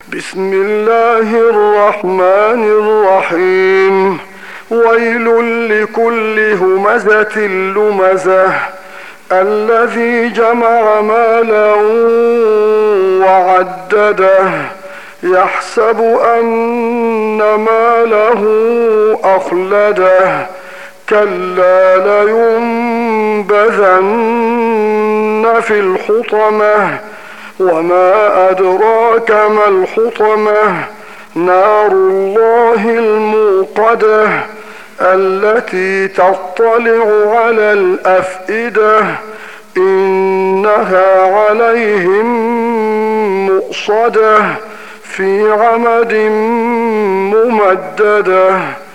بسم الله الرحمن الرحيم. ويل لكل همزة لمزة الذي جمع مالا وعدده يحسب أن ماله أخلده كلا لينبذن في الحطمة وما أدراك ما الحطمة نار الله الموقدة التي تطلع على الأفئدة إنها عليهم مؤصدة في عمد ممددة.